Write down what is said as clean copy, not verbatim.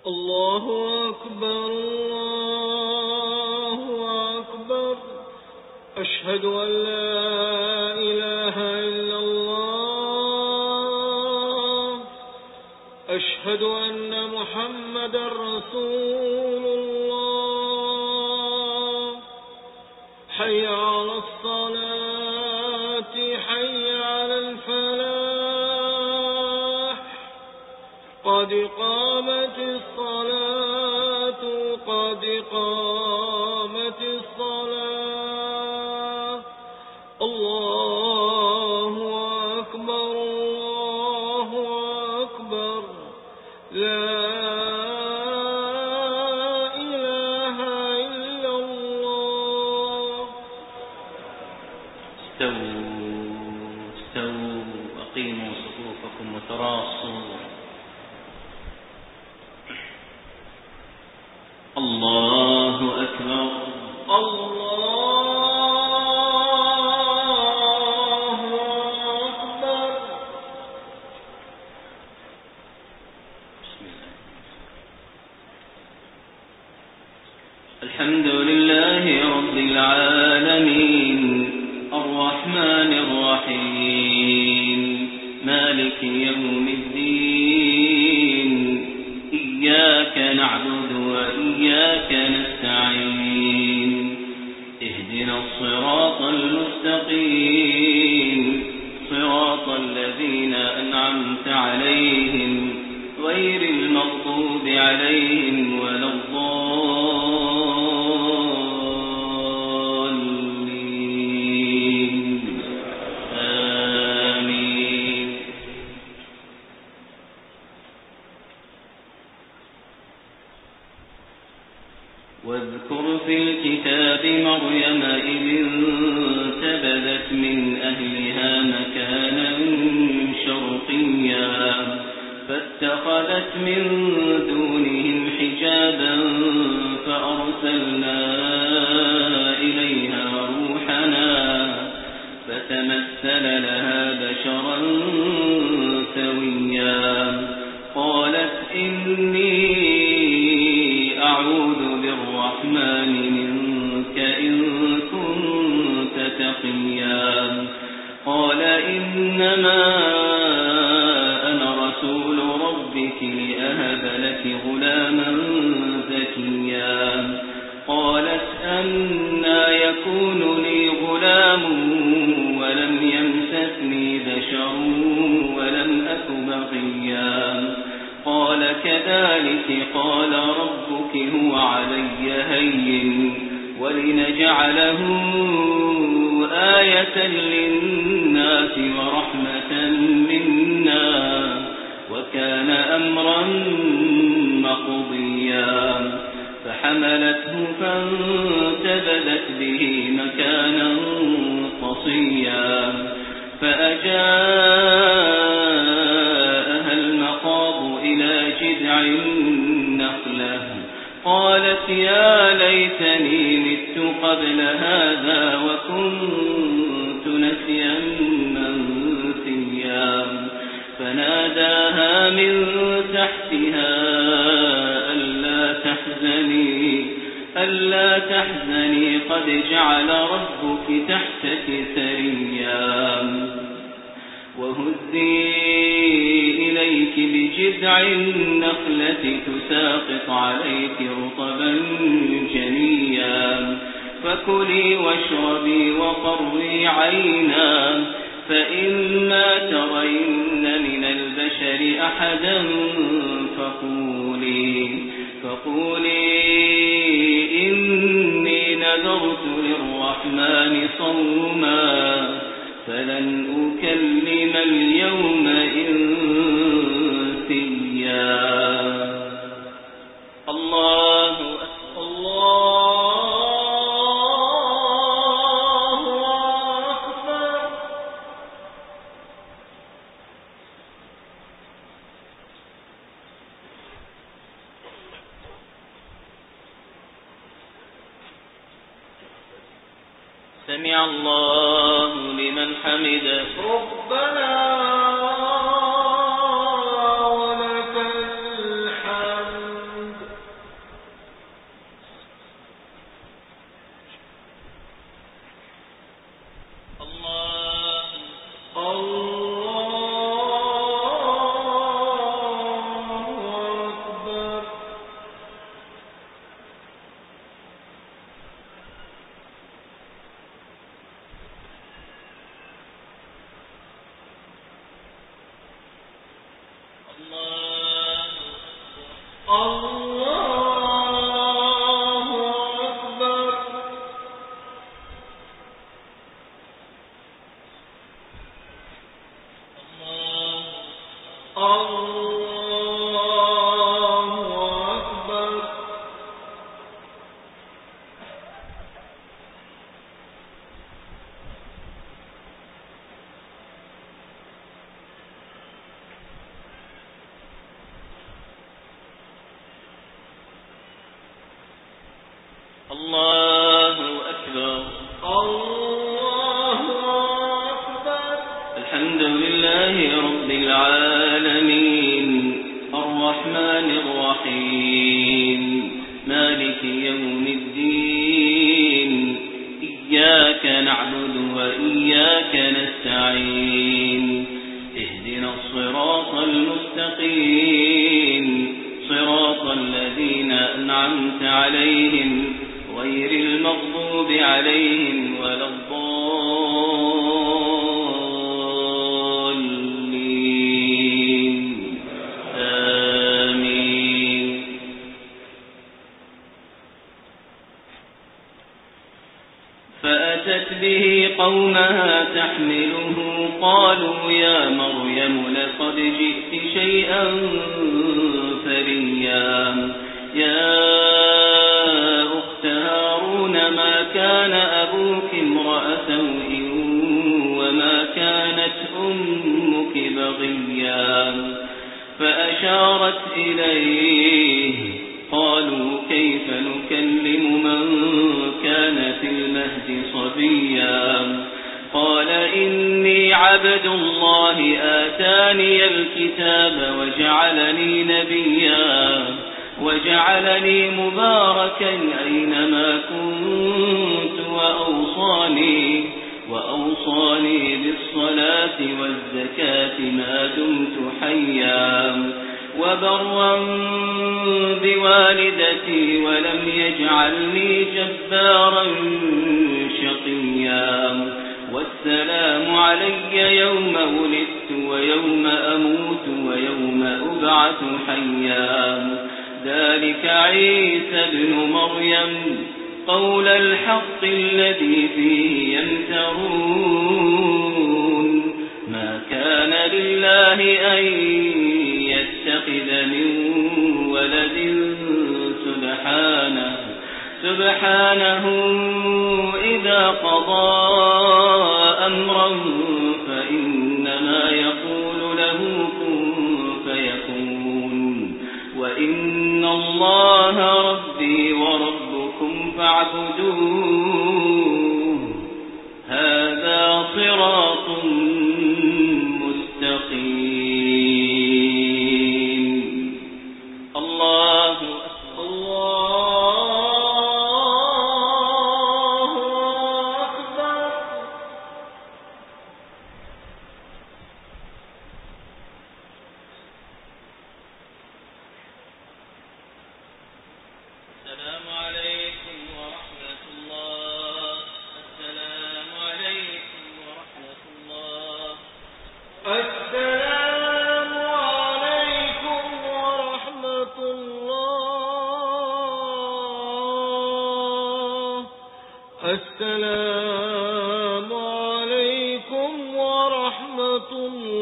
الله أكبر الله أكبر. أشهد أن لا إله إلا الله. أشهد أن محمدا رسول الله. حي على الصلاة حي على الفلاح. قد قامت الصلاة قد قامت الصلاة. الله أكبر الله أكبر. لا إله إلا الله. استووا أقيموا صفوفكم وتراصوا. الله أكبر الله أكبر. بسم الله. الحمد لله رب العالمين الرحمن الرحيم مالك يوم الدين. إياك نعبد وإياك نستعين. اهدنا الصراط المستقيم صراط الذين أنعمت عليهم غير المغضوب عليهم ولا الضالين. آمين. واذكر في الكتاب مريم إذ انتبذت من أهلها مكانا شرقيا فاتخذت من دونهم حجابا فأرسلنا إليها روحنا فتمثل لها بشرا سويا. قالت إني أعوذ بالرحمن منك إن كنت تقيا. قال إنما أنا رسول ربك لأهب لك غلاما زكيا. قالت أنى يكون لي غلام ولم يمسسني بشر ولم أك بغيا. قال كذلك قال ربك هو علي هين ولنجعله آية للناس ورحمة منا وكان أمرا مقضيا. فحملته فانتبذت به مكانا قصيا. فأجاءها المخاض إلى جذع النخلة قالت يا ليتني مت قبل هذا وكنت نسيا منسيا. فناداها من تحتها ألا تحزني قد جعل ربك تحتك سريا. وهزي إليك بجذع النخلة تساقط عليك رطبا جنيا. فكلي واشربي وقري عينا فإما ترين من البشر أحدا فقولي إني نذرت للرحمن صوما فلن أكلم اليوم إنسيا. الله أكبر. سمع الله لمن حمده. ربنا ولك الحمد. الله أكبر. الله أكبر. الحمد لله رب العالمين الرحمن الرحيم مالك يوم الدين إياك نعبد وإياك نستعين اهدنا الصراط المستقيم صراط الذين أنعمت عليهم غير المغضوب عليهم ولا الضالين آمين. فأتت به قومها تحمله قالوا يا مريم لقد جئت شيئا فريا يا أخت هارون ما كان أبوك امرأ سوء وما كانت أمك بغيا فأشارت إليه قالوا كيف نكلم من كان في المهد صبيا قال إني عبد الله آتاني الكتاب وجعلني نبيا وجعلني مباركا أينما كنت وأوصاني بالصلاة والزكاة ما دمت حيا وبرا بوالدتي ولم يجعلني جبارا شقيا والسلام علي يوم ولدت ويوم أموت ويوم أبعث حيا ذلك عيسى ابن مريم قول الحق الذي فيه يمترون ما كان لله أن يتخذ من ولد سبحانه إذا قضى أمرا فإنما يقول له كن فيكون وإن الله ربي وربكم فاعبدوه هذا صراط مستقيم. الله أكبر. السلام عليكم ورحمة الله. السلام عليكم ورحمة الله. السلام عليكم ورحمة الله. السلام عليكم ورحمة الله.